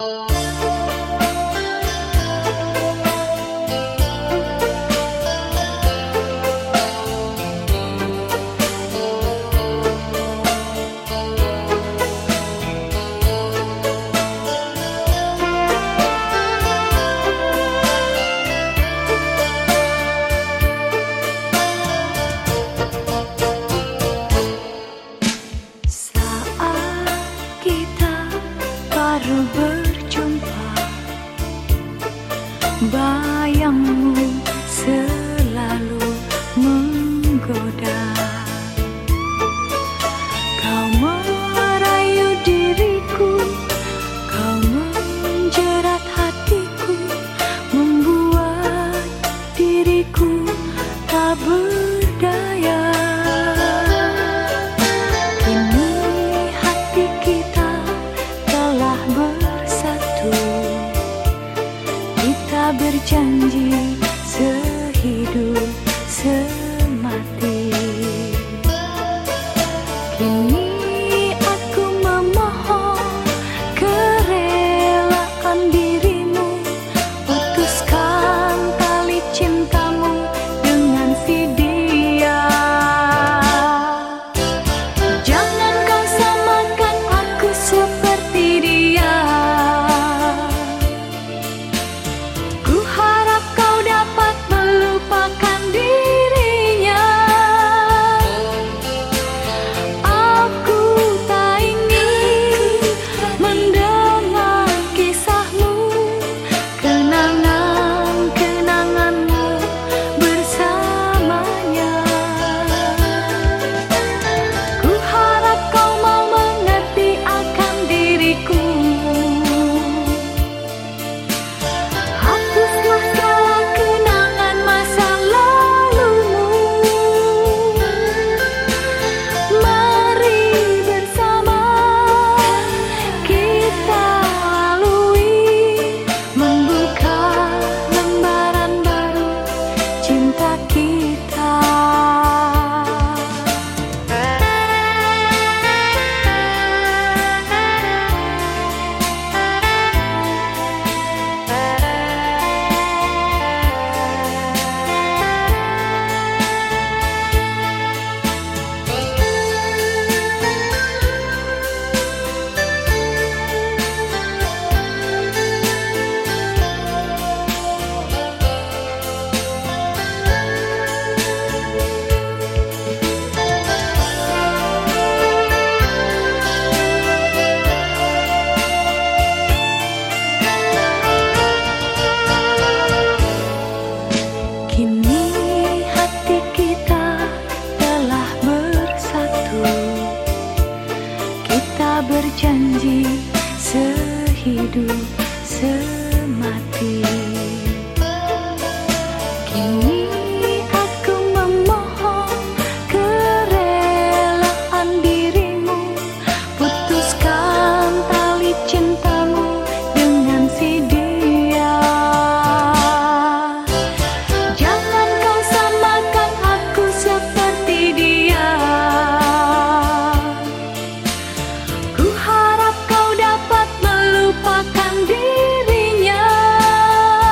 Baru berjumpa, bayangmu selalu menggoda. Kau merayu diriku, kau menjerat hatiku, membuat diriku tak berdaya. Kita berjanji sehidup semati. Kini aku memohon kerelaan dirimu, putuskan tali cintamu dengan si dia. Jangan kau samakan aku seperti dia. Berjanji sehidup semati. Kini aku memohon kerelaan dirimu, putuskan tali cintamu dengan si dia. Jangan kau samakan aku seperti dia. Harap kau dapat melupakan dirinya.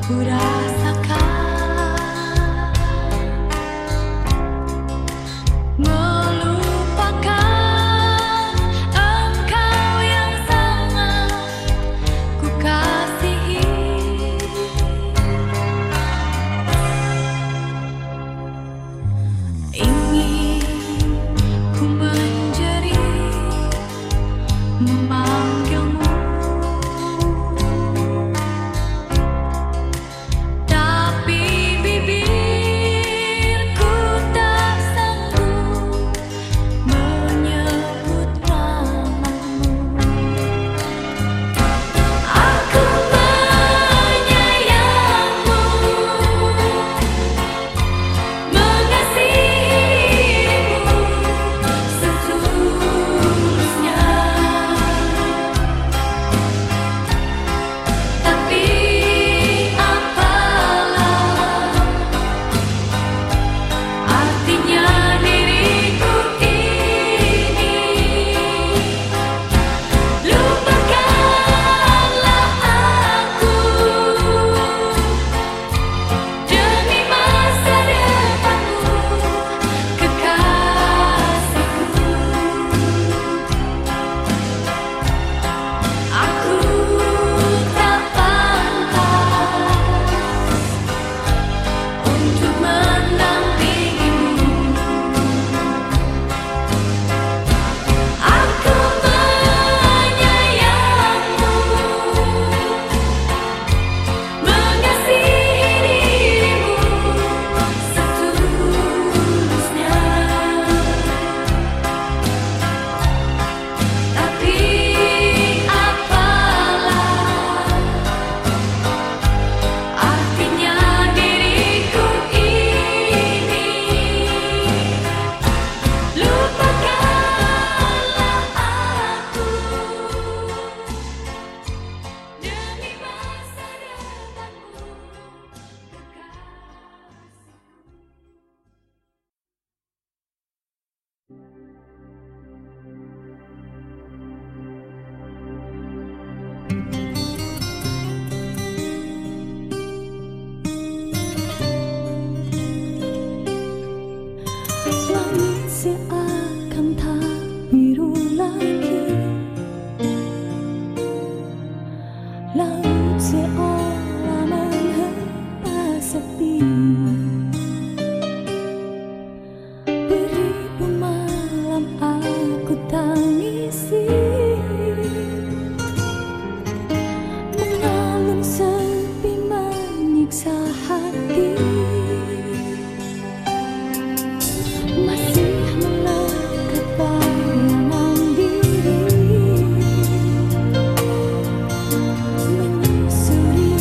ku rasakan melupakan engkau yang sangat ku kasihi. Ingin ku menjerit memanggilmu, tapi bibirku tak sanggup menyebut namamu. Aku menyayangmu, mengasihimu setulusnya, tapi apalah artinya diriku ini. Lupakanlah aku demi masa depanmu, kekasihku. Aku tak pantas untuk mendampingimu. Aku menyayangmu, mengasihi dirimu setulusnya, tapi apalah artinya diriku ini. Lupakanlah aku demi masa depanmu, langit seakan tak biru lagi, laut seolah menghempas sepi. Beribu malam aku tangisi, mengalun sepi menyiksa hati. Masih melekat bayangan diri, menyusuri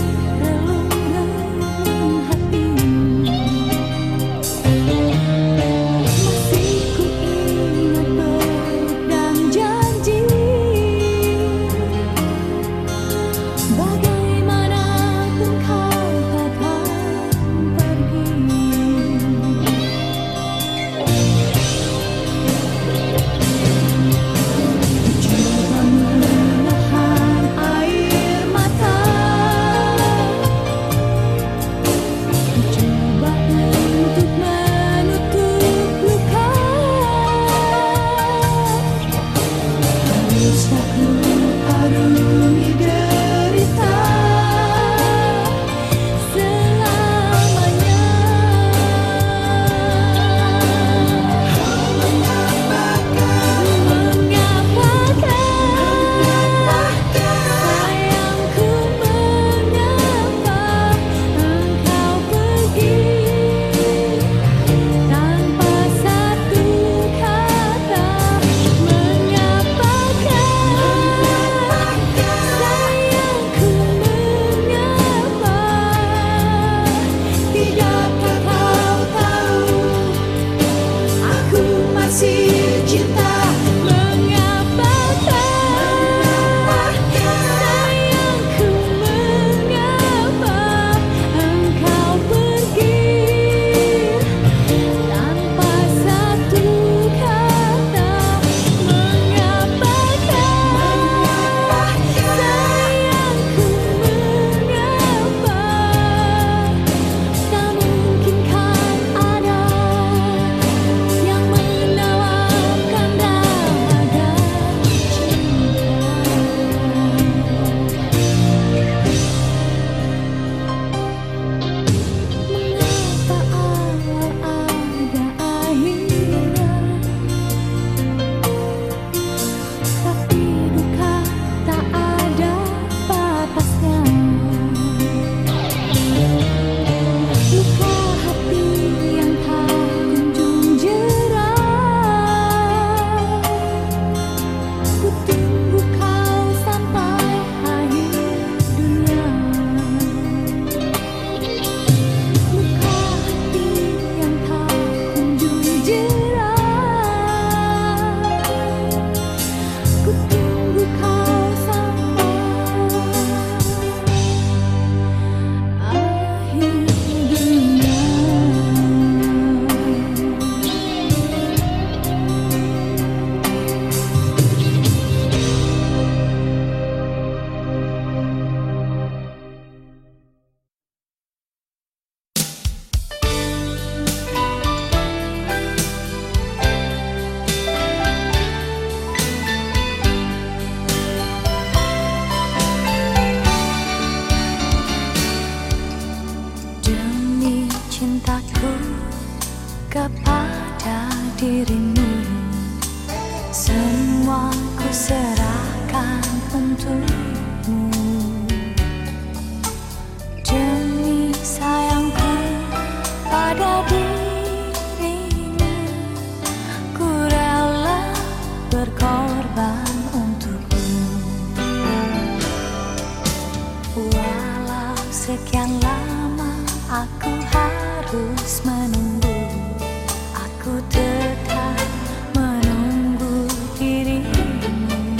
Sekian lama aku harus menunggu, aku tetap menunggu dirimu.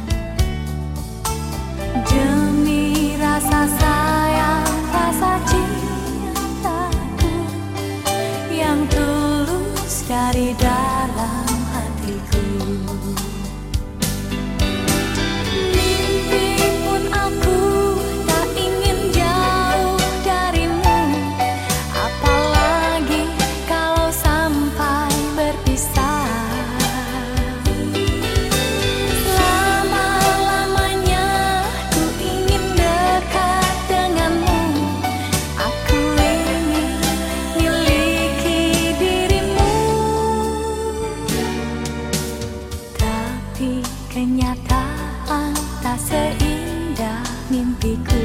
Demi rasa sayang, rasa cintaku yang tulus dari dalam hatiku. Kenyataan tak seindah mimpiku,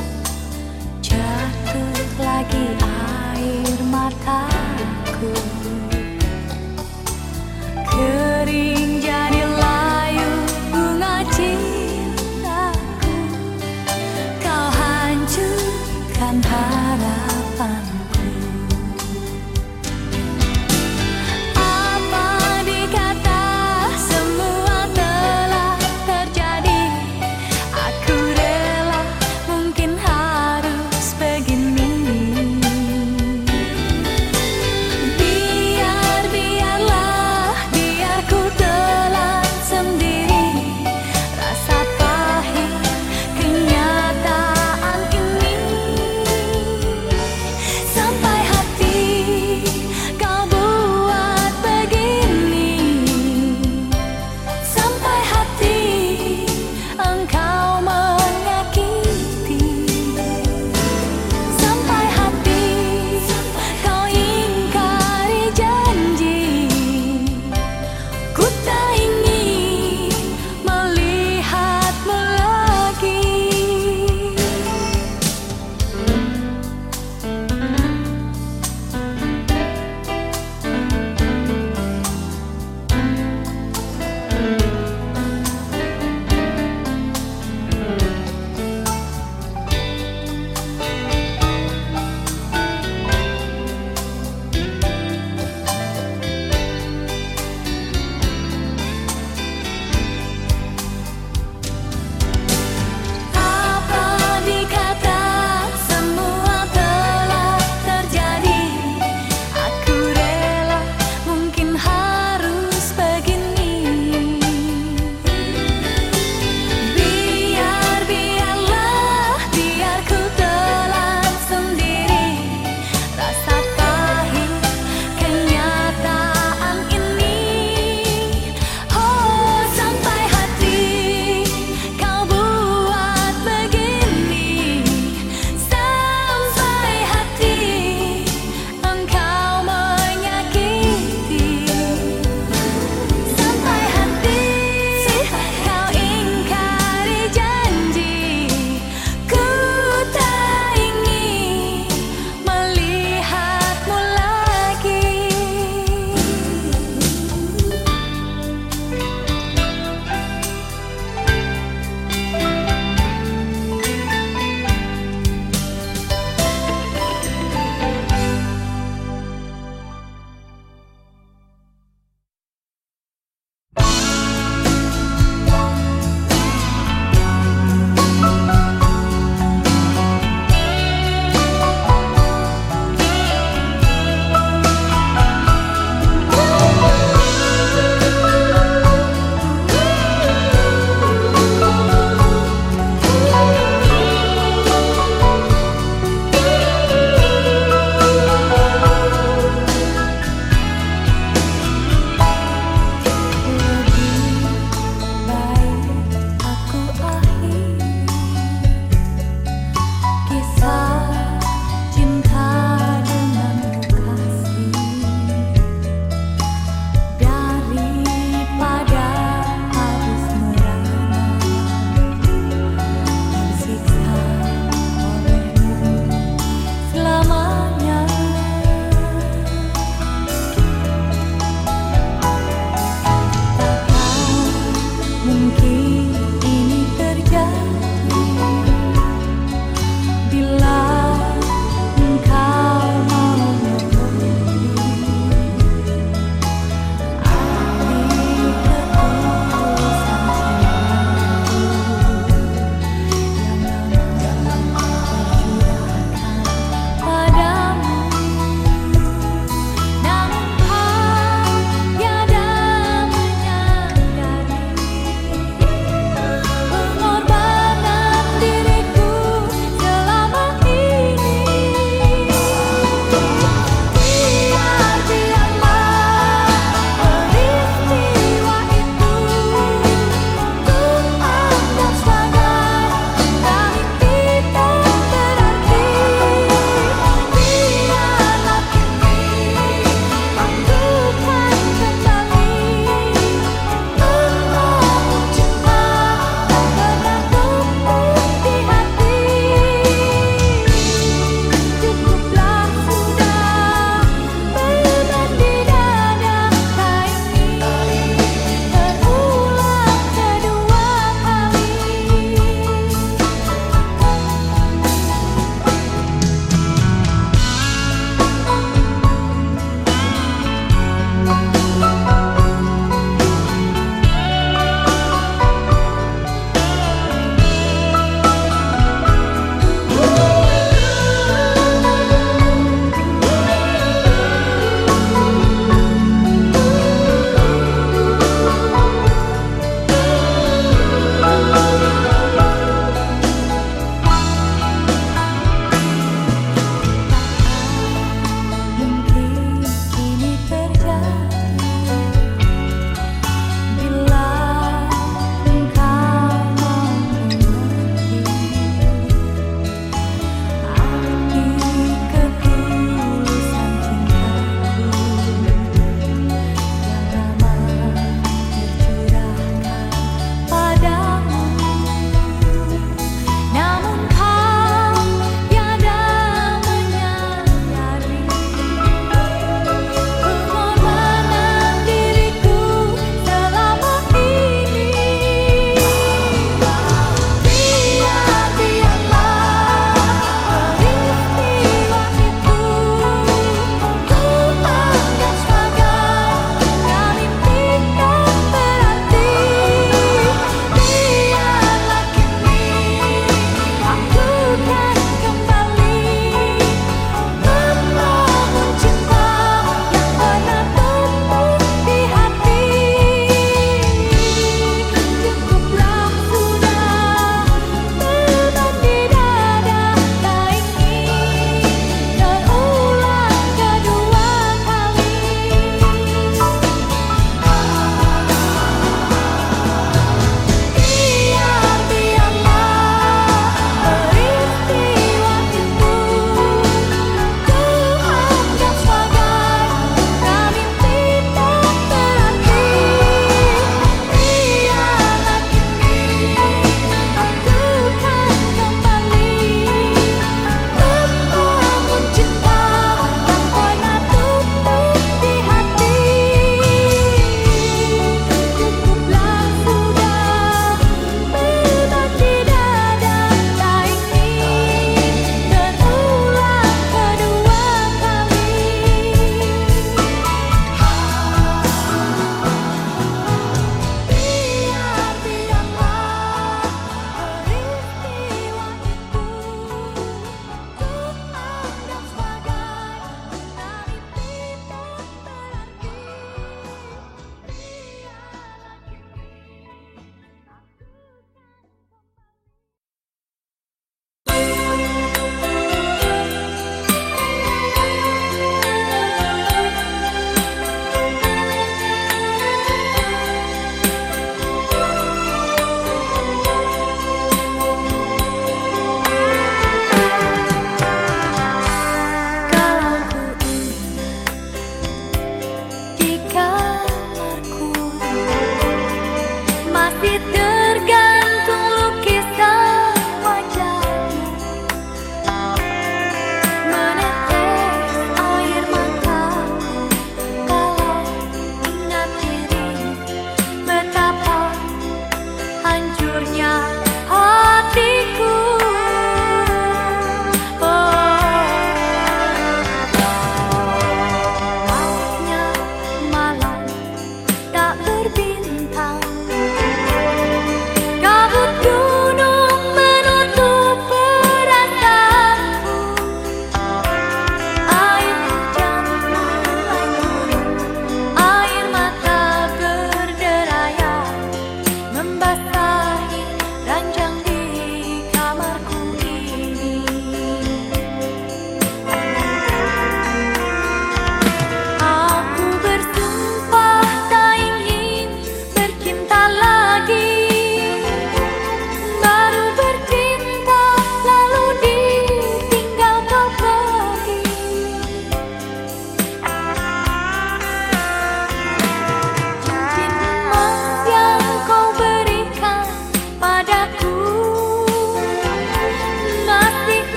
jatuh lagi air mataku. Kering jadi layu bunga cintaku, kau hancurkan harapanku.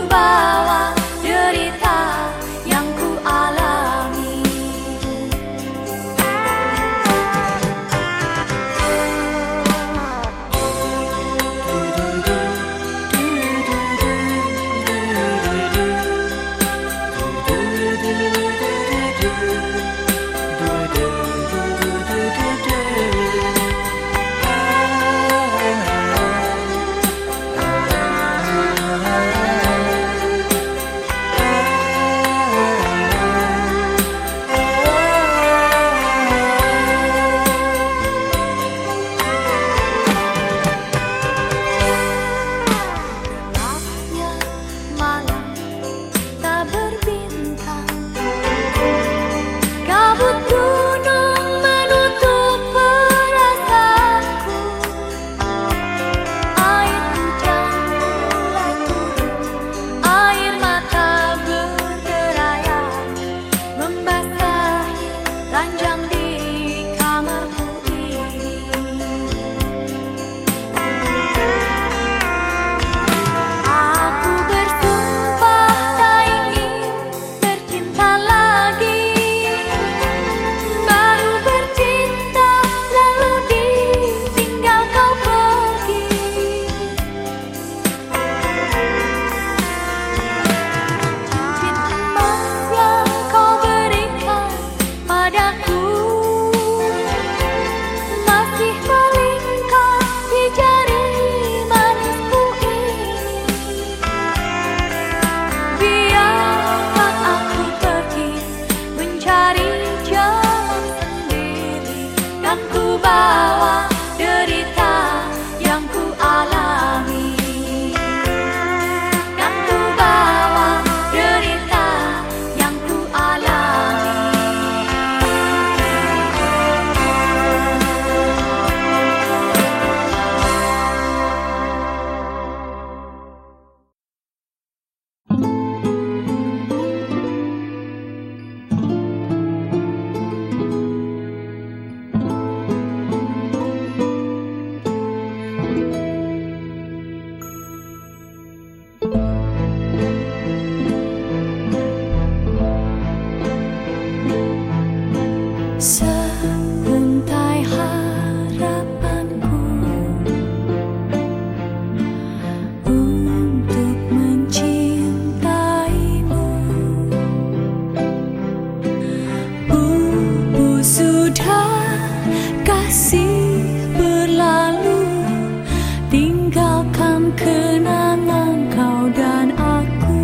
bawa derita yang ku alami. Gelapnya malam tak berbintang, kabut gunung menutup perasaanku. Air hujan mulai turun, air mata berderayat membasahi ranjang di kamarku ini. Aku bersumpah tak ingin tercinta lagi. Baru bercinta lalu ditinggal kau pergi. Cincin emas yang kau berikan padaku masih melingkar di jari manisku ini. Biarkan aku pergi mencari jalan sendiri, dan ku bawa derita yang ku alami. Dan ku bawa derita yang ku alami. Seuntai harapanku untuk mencintaimu. Sudah kasih berlalu, tinggalkan kenangan kau dan aku.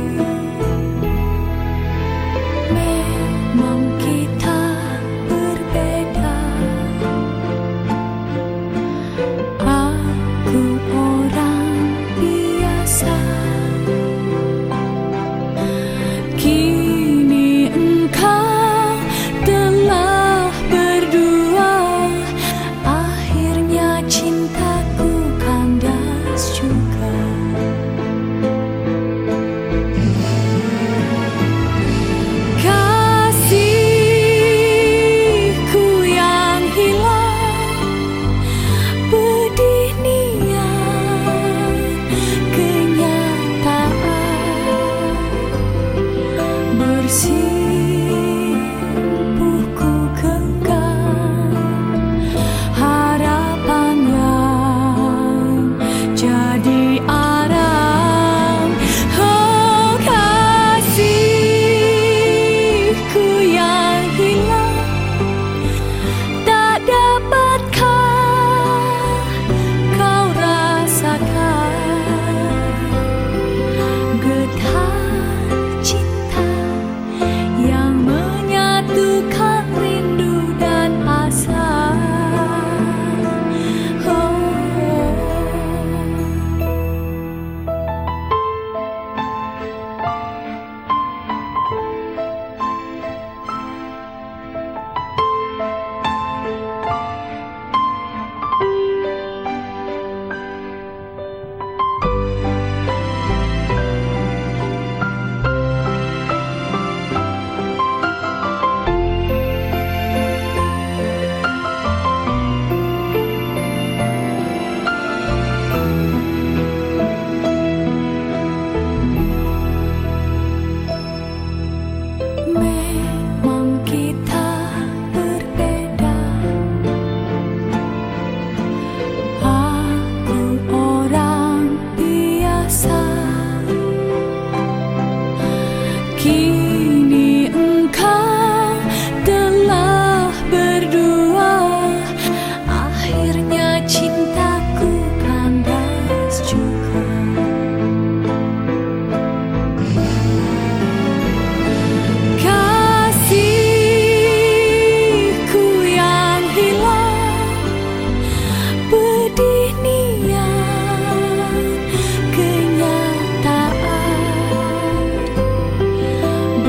Memang kita berbeda. Aku orang biasa, kini engkau telah berdua. Akhirnya cintaku kandas juga. Kasihku yang hilang, pedih niat kenyataan, bersimpuhku genggam harapan yang jadi arang. Oh, kasihku yang hilang, tak dapatkah kau rasakan getar cinta Kini engkau telah berdua, akhirnya cintaku kandas juga. Kasihku yang hilang, pedih niat kenyataan,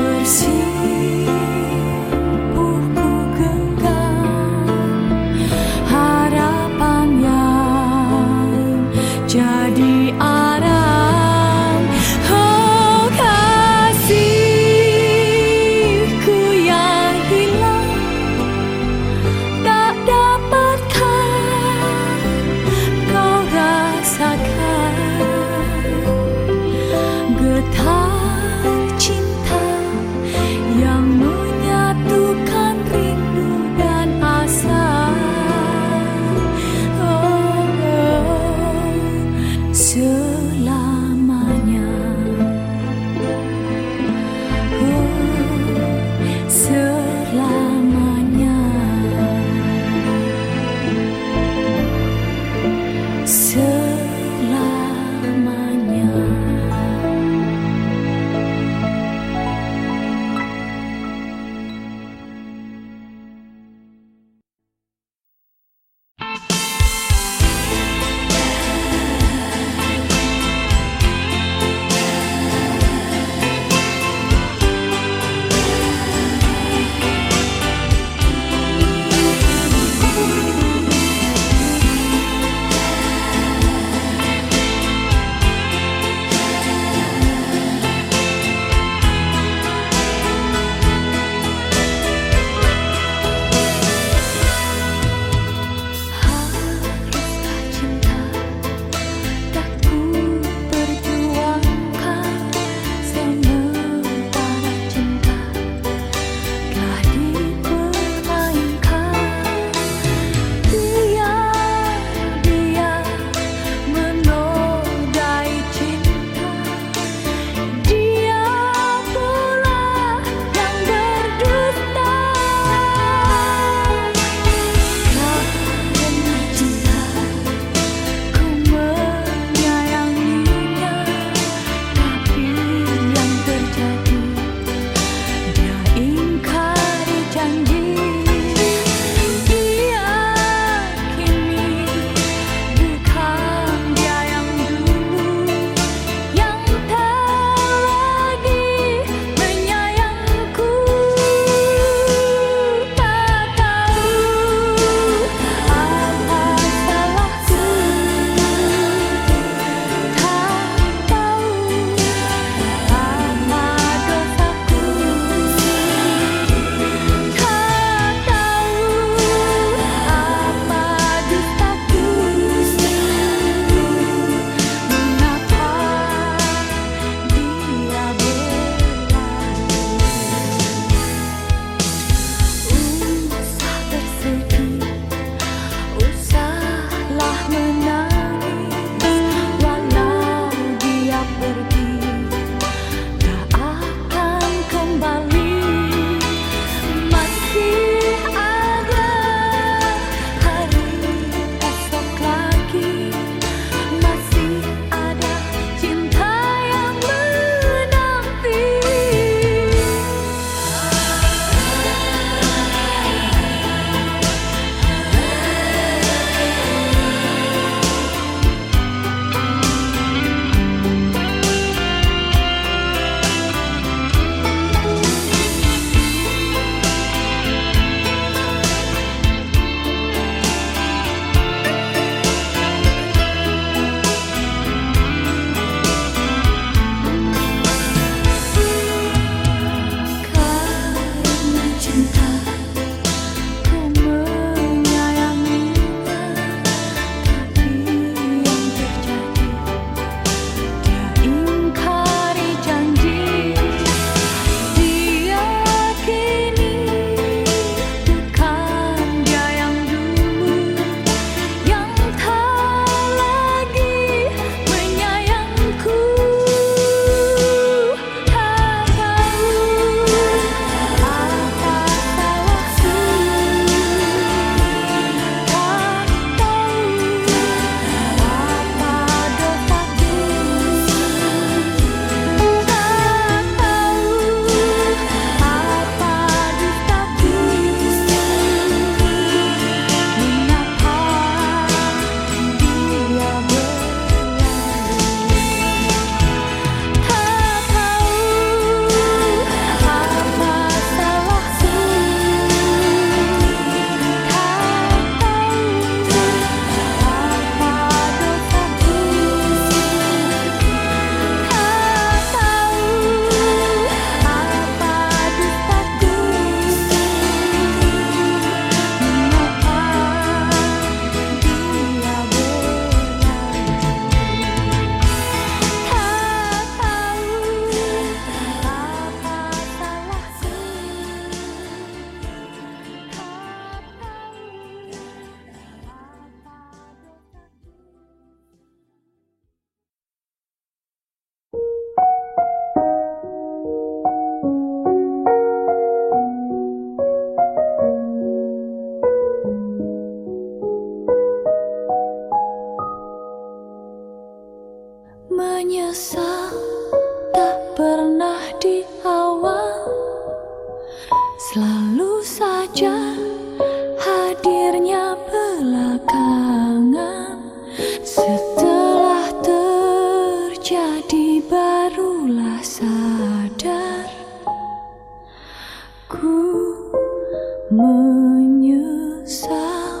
menyesal.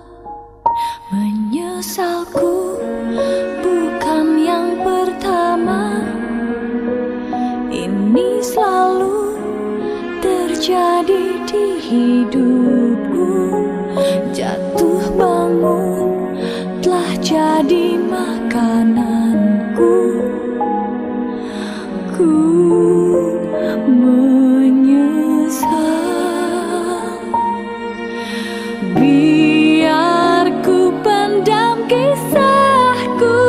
Menyesalku bukan yang pertama. Ini selalu terjadi di hidupku. Jatuh bangun telah jadi makananku. Ku menyesal. Biar ku pendam kisahku,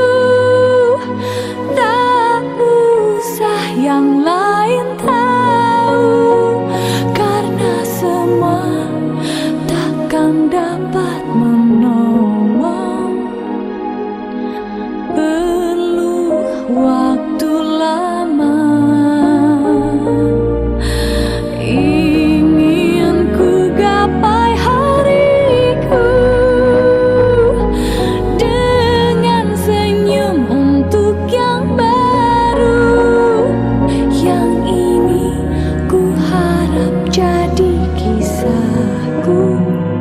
tak usah yang lain tahu, karena semua takkan dapat menolong. Perlu waktu lama. Ingin ku gapai hariku dengan senyum untuk yang baru. Yang ini ku harap jadi kisahku,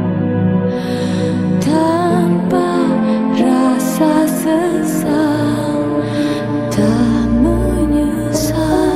tanpa rasa sesal, tak menyesal.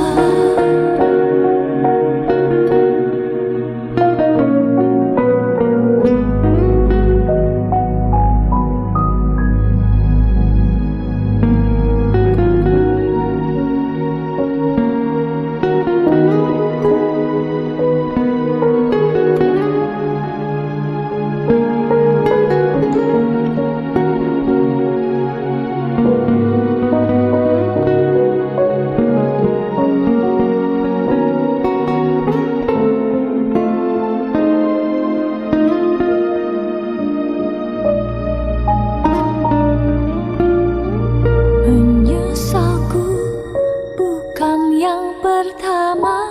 Menyesalku bukan yang pertama.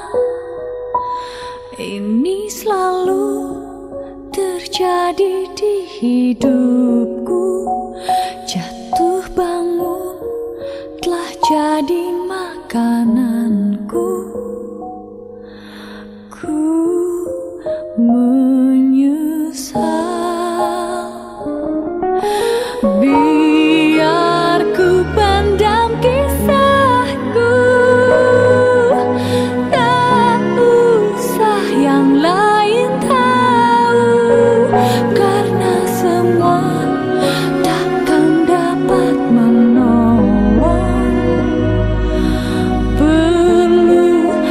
Ini selalu terjadi di hidupku. Jatuh bangun telah jadi makananku. Ku menyesal. Biar ku pendam kisahku, tak usah yang lain tahu, karena semua takkan dapat menolong. Perlu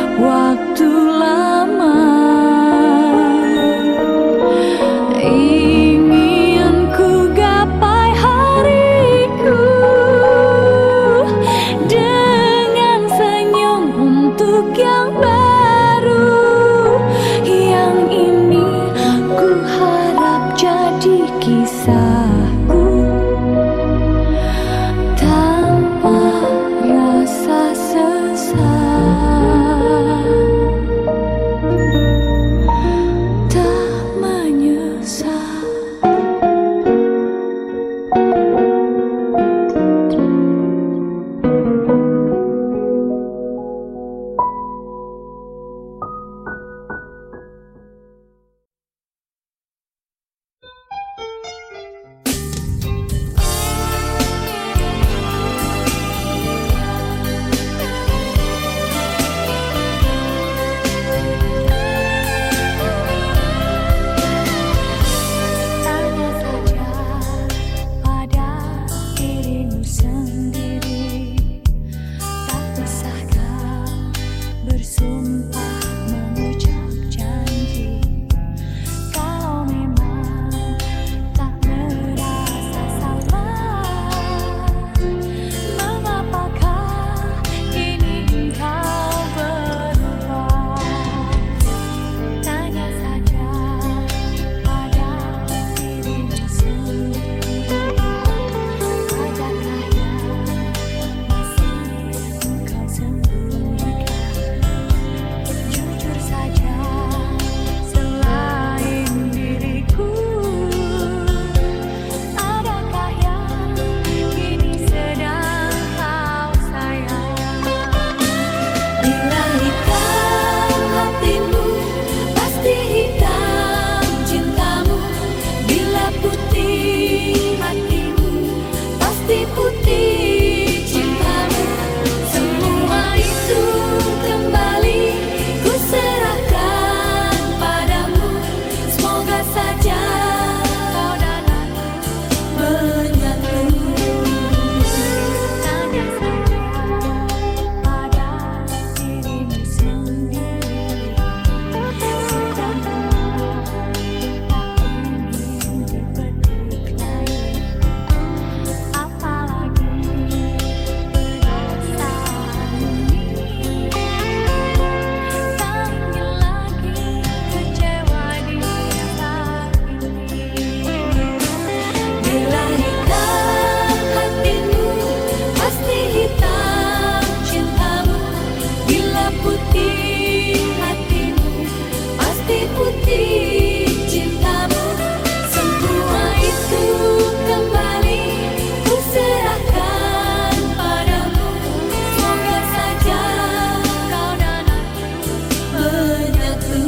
putih hatimu, pasti putih cintamu. Semua itu kembali ku serahkan padamu. Semoga saja kau dan aku menyatu.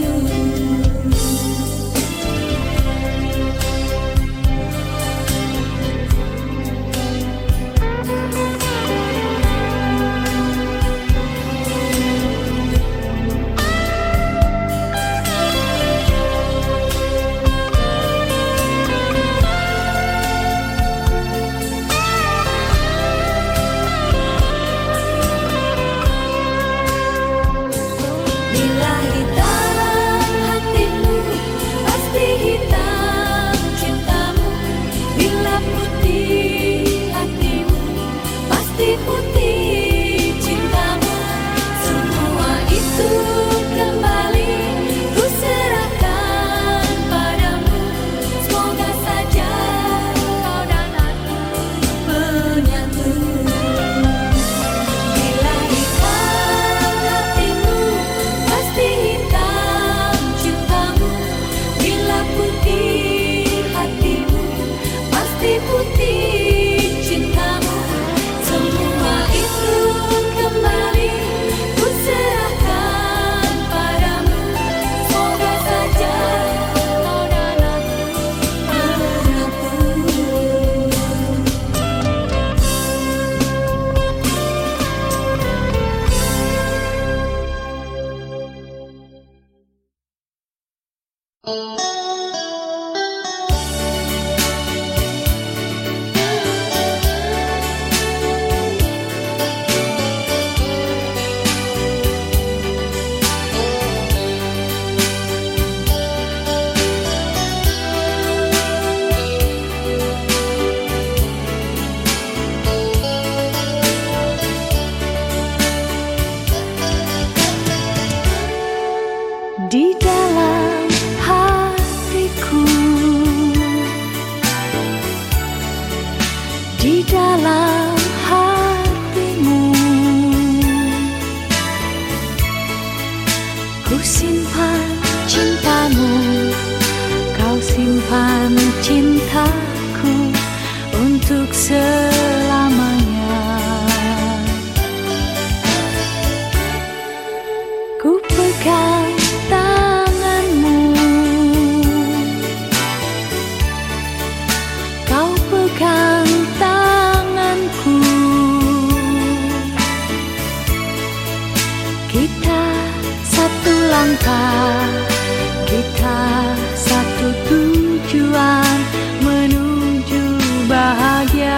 Bila hitam hatimu, pasti hitam cintamu. Bila putih hatimu, pasti putih cintamu. Semua itu kembali ku serahkan padamu. Semoga saja kau dan aku menyatu. Bila hitam hatimu, pasti hitam cintamu. Bila putih hatimu, pasti putih cintamu. Semua itu kembali ku serahkan padamu. Semoga saja kau dan aku menyatu. Di dalam hatiku, di dalam hatimu, ku simpan cintamu, kau simpan cintaku untuk selamanya. Ku pegang tanganmu, kau pegang tanganku. Kita satu langkah, kita satu tujuan menuju bahagia.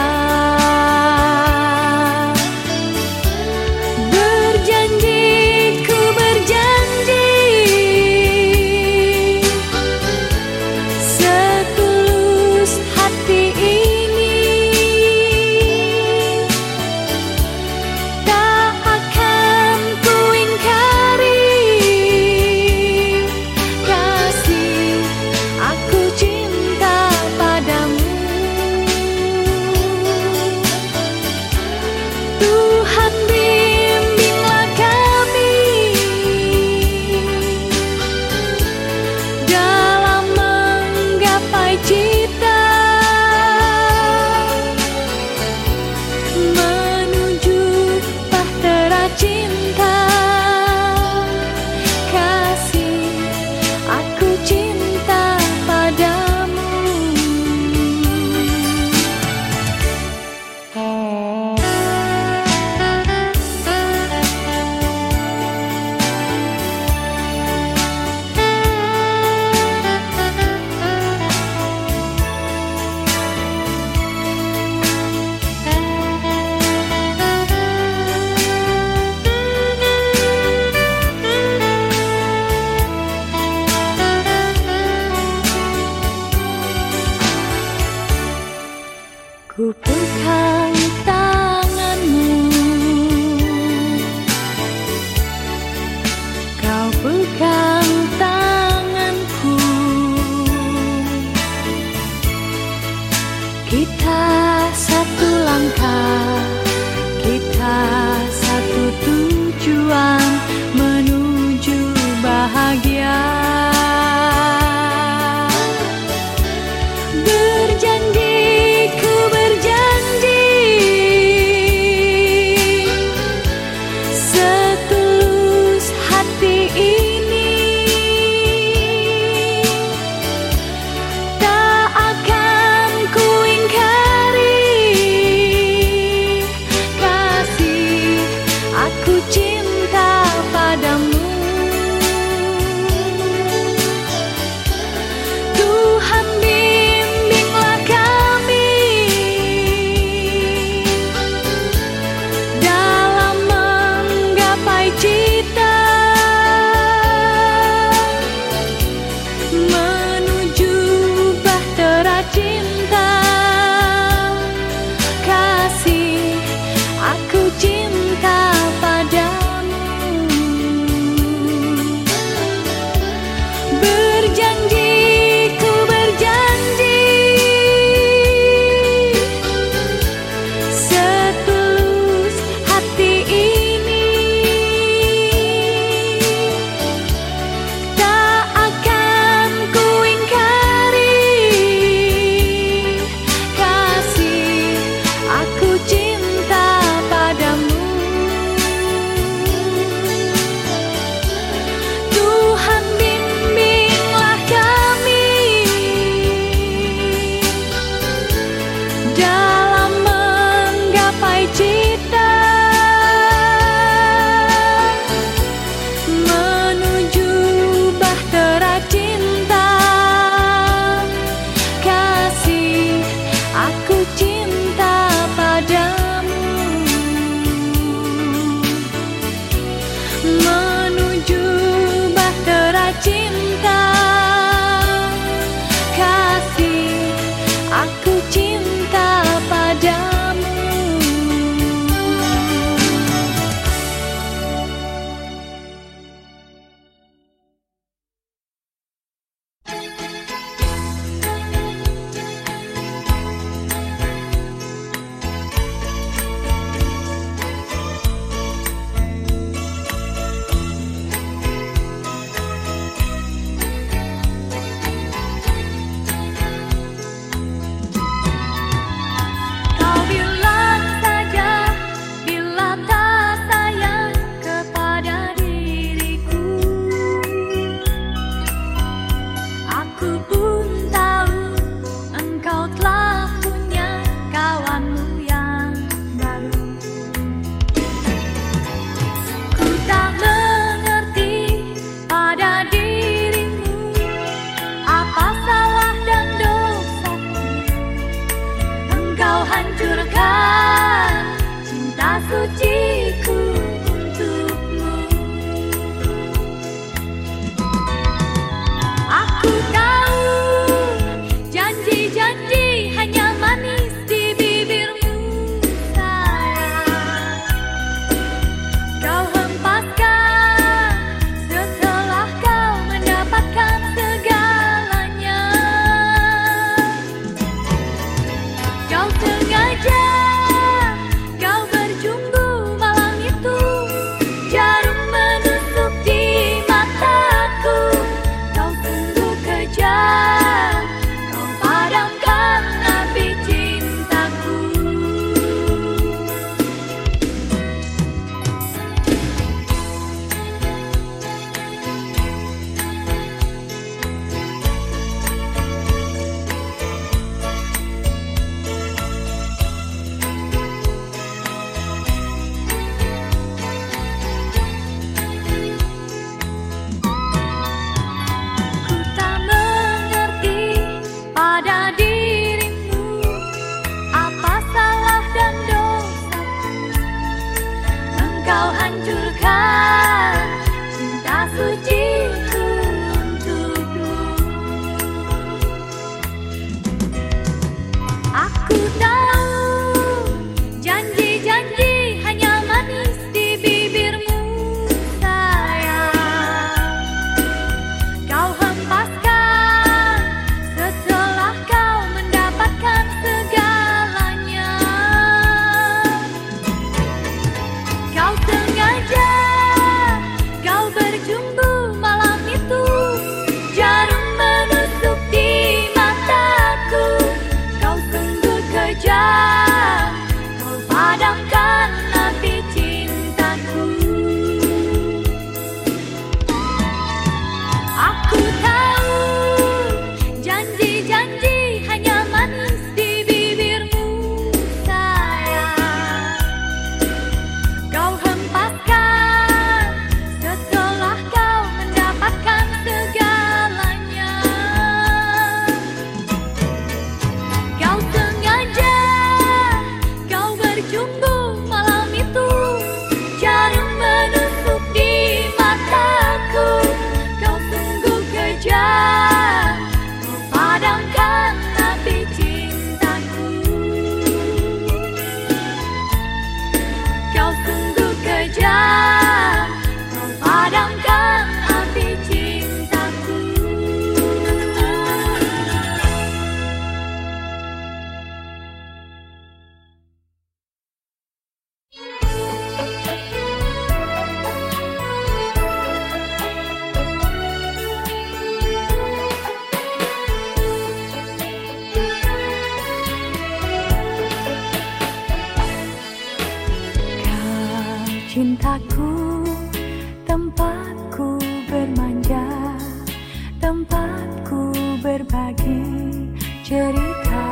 berbagi cerita.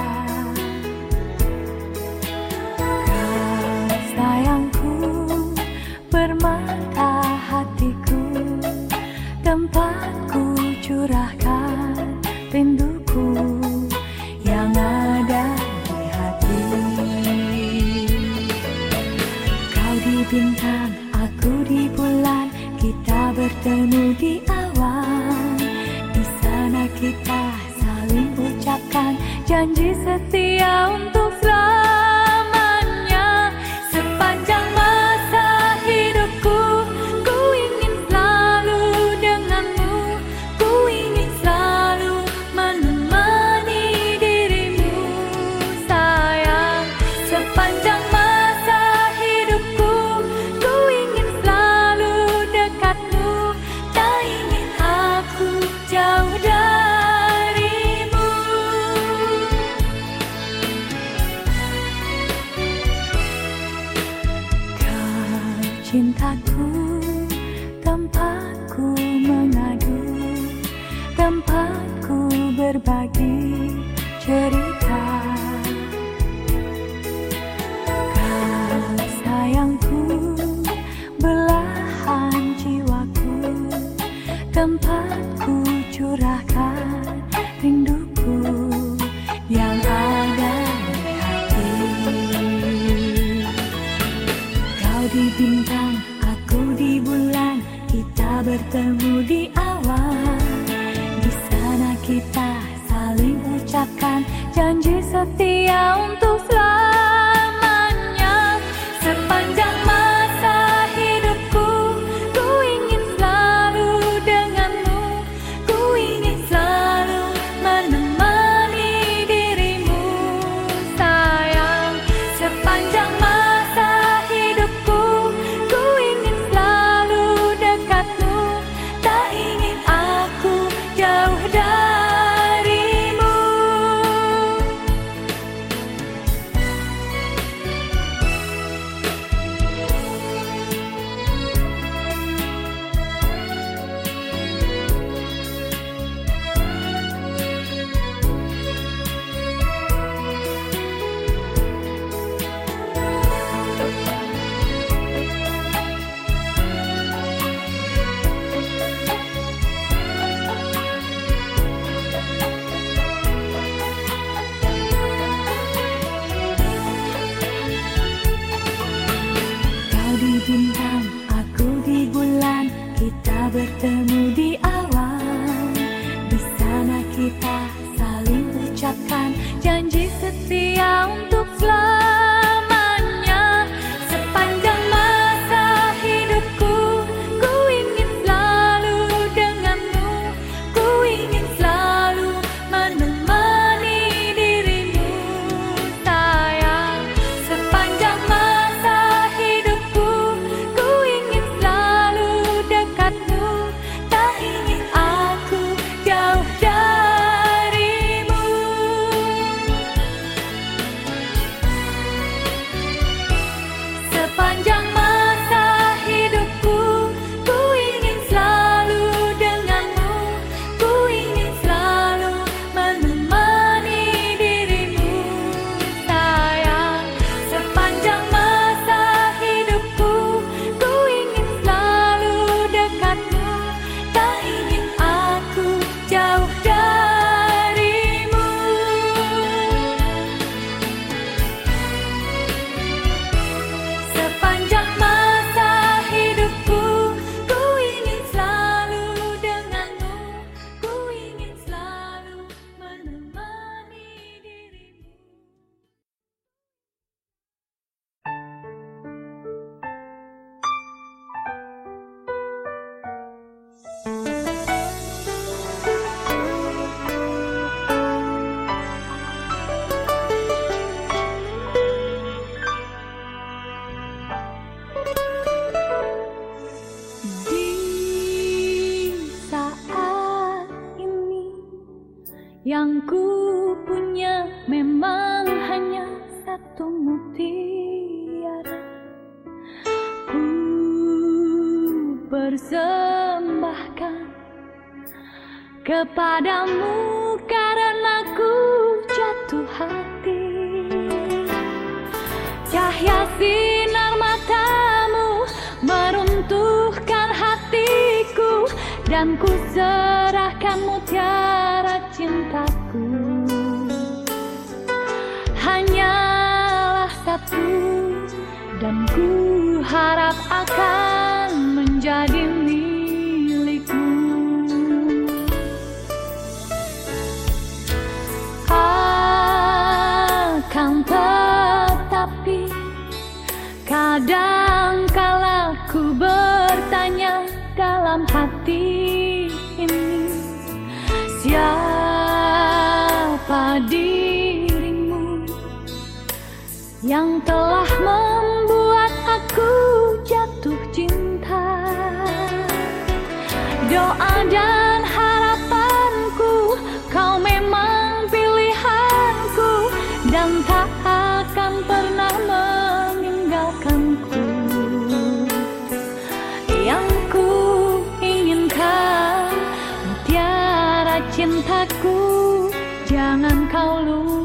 Kau sayangku, permata hatiku, tempatku curahkan rinduku yang ada di hati. Kau di bintang, aku di bulan, kita bertemu di awan. Di sana kita saling ucapkan janji setia untuk selamanya. Sepanjang masa hidupku, ku ingin selalu denganmu, ku ingin selalu menemani dirimu sayang. Sepanjang masa hidupku, ku ingin selalu dekatmu, tak ingin aku jauh darimu. Kau cintaku, tempatku mengadu, tempatku berbagi cerita. Kau sayangku, belahan jiwaku, tempatku curahkan rinduku yang ada di hati. Kau di bintang, aku di bulan, kita bertemu di awan. Di sana kita saling ucapkan janji setia untuk selamanya. Sepanjang masa hidupku, ku ingin selalu denganmu, ku ingin selalu menemani dirimu sayang. Sepanjang masa hidupku, ku ingin selalu dekatmu, tak ingin aku jauh darimu. Kau di bintang, aku di bulan, kita bertemu di awan. Di sana kita saling ucapkan janji setia untuk selamanya. Sepanjang masa hidupku, ku ingin selalu denganmu, ku ingin selalu menemani dirimu sayang. Sepanjang masa hidupku, ku ingin selalu dekatmu, tak ingin aku jauh darimu. Sepanjang masa hidupku, ku ingin selalu denganmu, ku ingin selalu menemani dirimu sayang. Sepanjang masa hidupku, ku ingin selalu dekatmu, tak ingin aku jauh darimu. Sepanjang masa hidupku, ku ingin selalu denganmu, ku ingin selalu menemani dirimu. Di saat ini yang ku punya memang hanya satu mutiara. Ku persembahkan kepadamu karena ku jatuh hati. Cahaya sinar matamu meruntuhkan hatiku, dan ku serahkan mutiara cintaku. Hanyalah satu, dan ku harap akan menjadi milikmu. Akan tetapi kadang kala ku bertanya dalam hati ini, siapa dirimu yang telah membuat aku jatuh cinta. Doa dan harapanku, kau memang pilihanku, dan tak akan pernah meninggalkanku. Yang ku inginkan, mutiara cintaku, jangan kau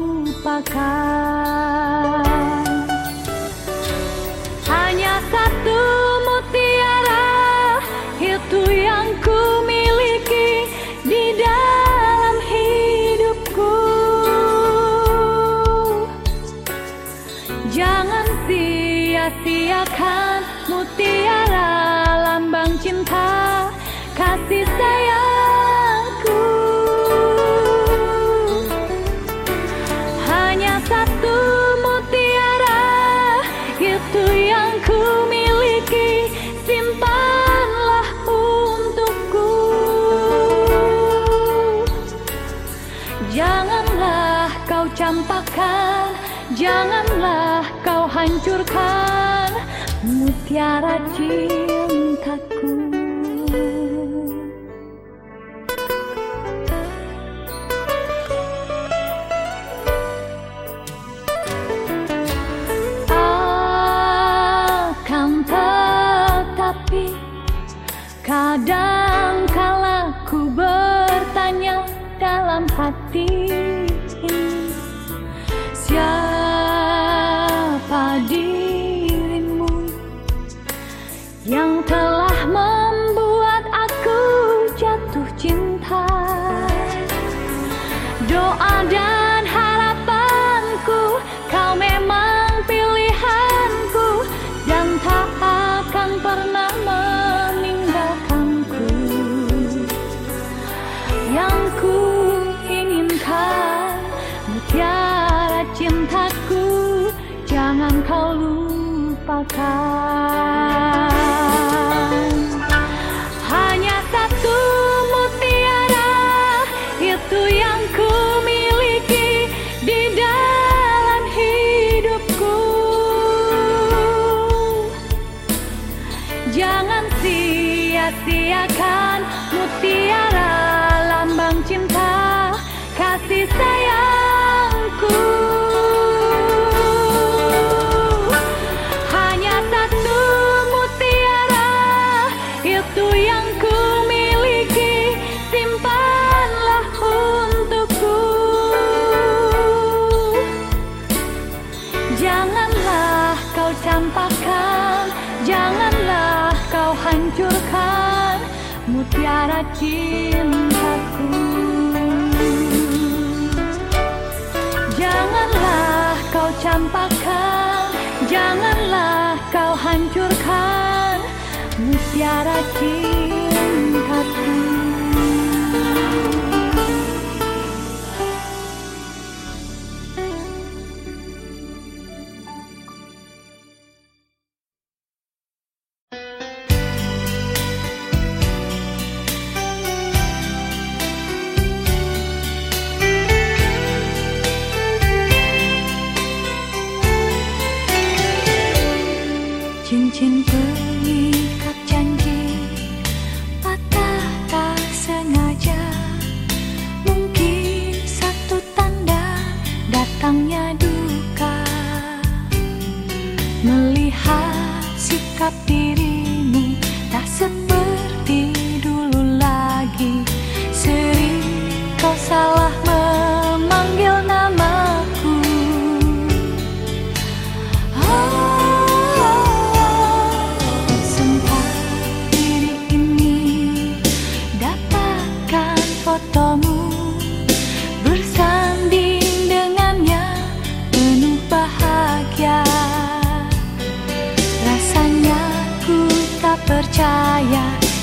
lupakan. Hanya satu mutiara, itu yang ku miliki di dalam hidupku. Jangan sia-siakan mutiara, lambang cinta, kasih sayangku. Hanya satu mutiara, itu yang ku miliki, simpanlah untukku. Janganlah kau campakkan, janganlah kau hancurkan mutiara cintaku. Akan tetapi kadang kala ku bertanya dalam hati ini, siapa dirimu yang telah membuat aku jatuh cinta. Doa dan harapanku, kau memang pilihanku, dan tak akan pernah meninggalkanku. Yang ku inginkan, mutiara cintaku, jangan kau lupakan. Hanya satu mutiara, itu yang ku miliki di dalam hidupku. Jangan sia-siakan mutiara, lambang cinta, kasih sayangku. Hanya satu mutiara, itu yang ku miliki, simpanlah untukku. Janganlah kau campakkan, janganlah kau hancurkan mutiara cintaku. Janganlah kau campakkan, janganlah kau hancurkan mutiara cintaku. Cincin pengikat janji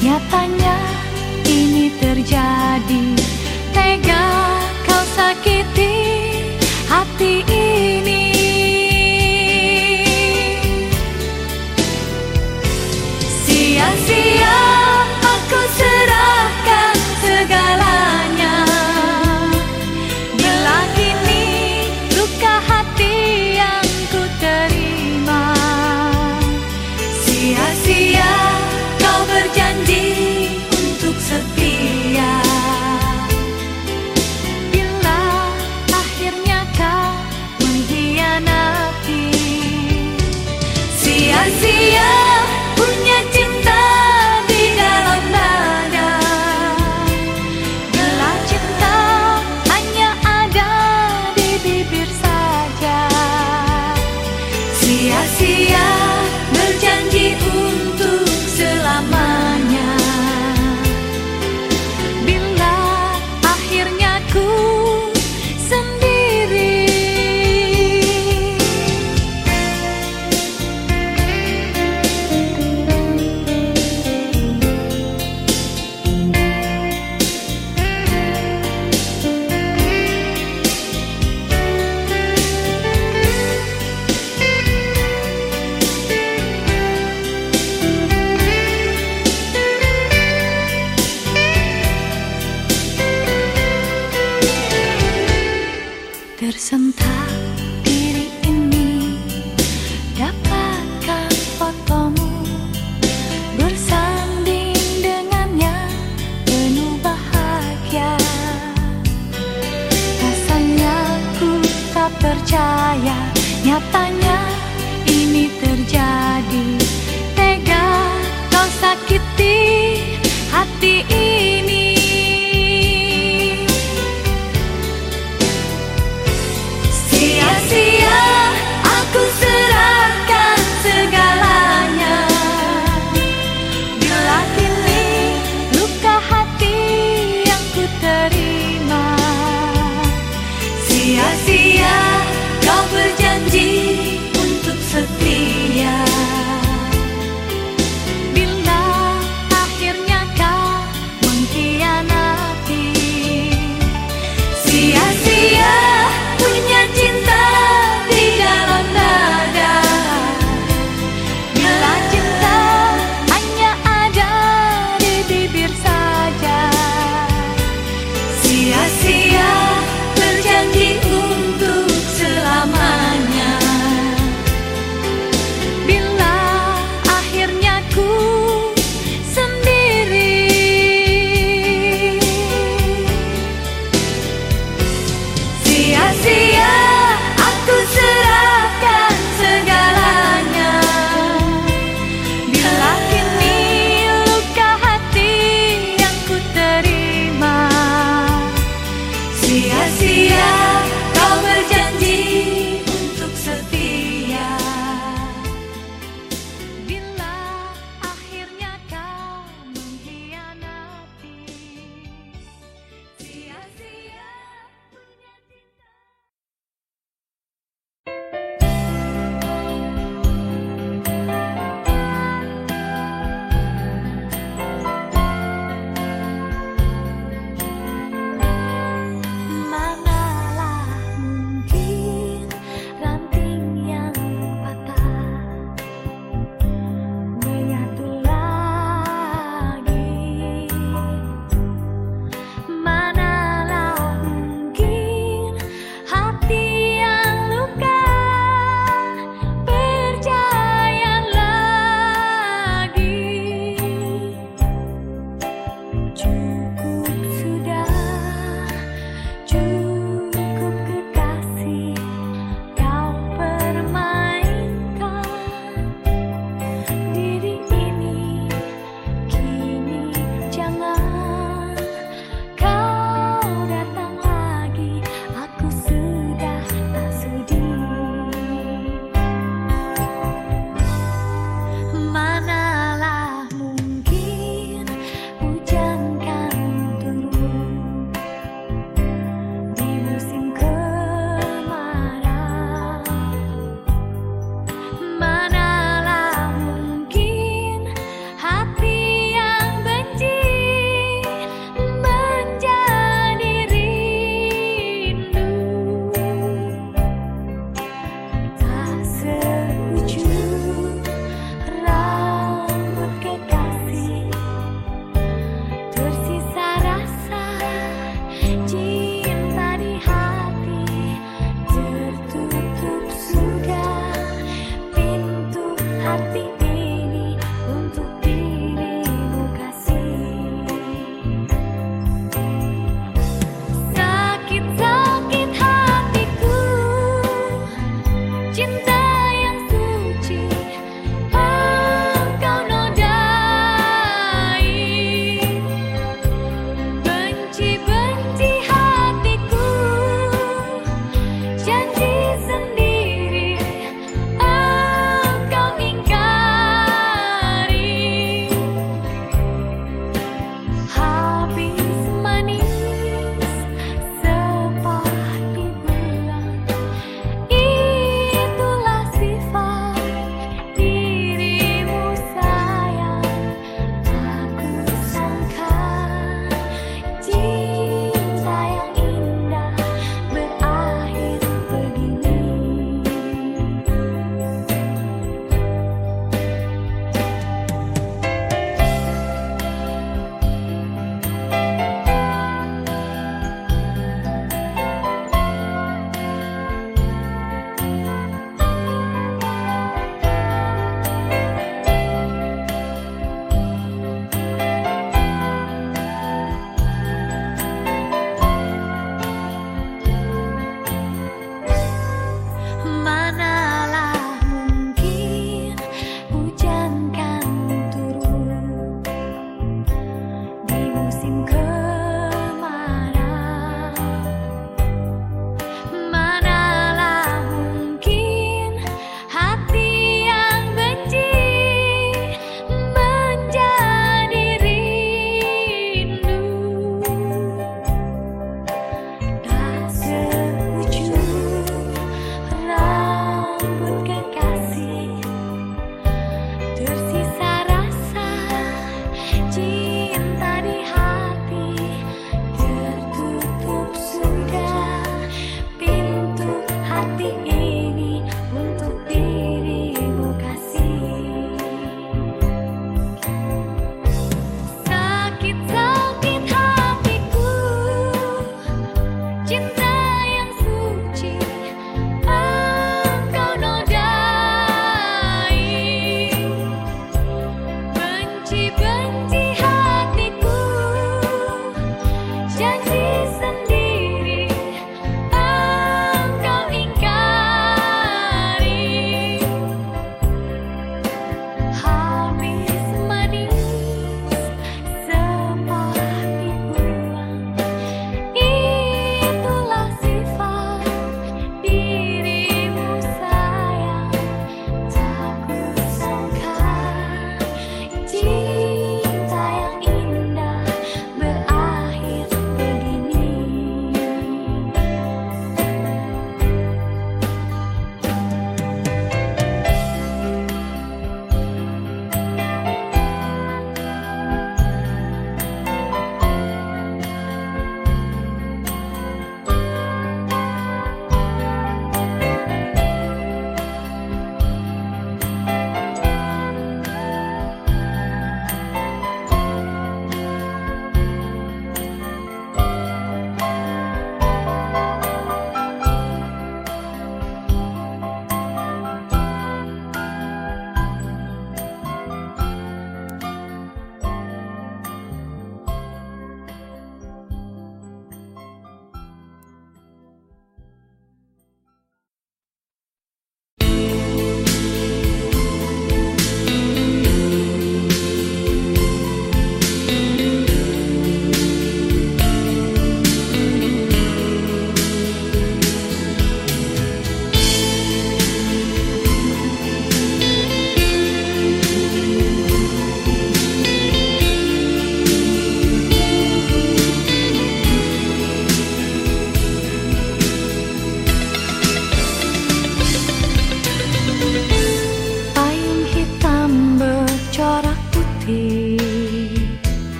Nyatanya ini terjadi, tega kau sakiti hati ini. Sia-sia aku serahkan segalanya, bila kini luka hati yang ku terima. Sia-sia kau berjanji untuk setia.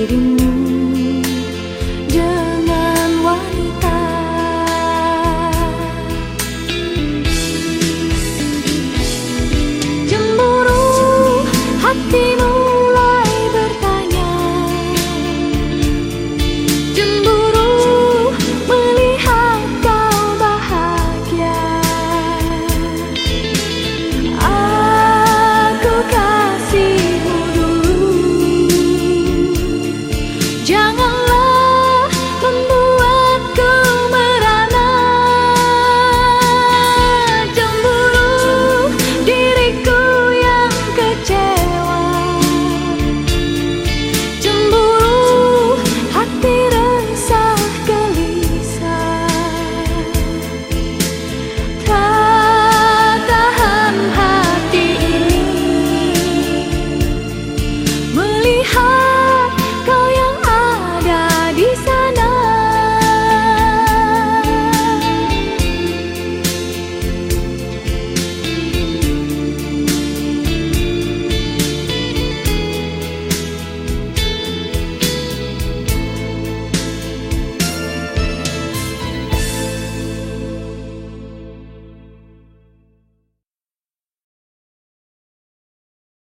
dirimu dengan wanita. Cemburu, hati mulai bertanya. Cemburu melihat kau bahagia. Aku kasihmu dulu, jangan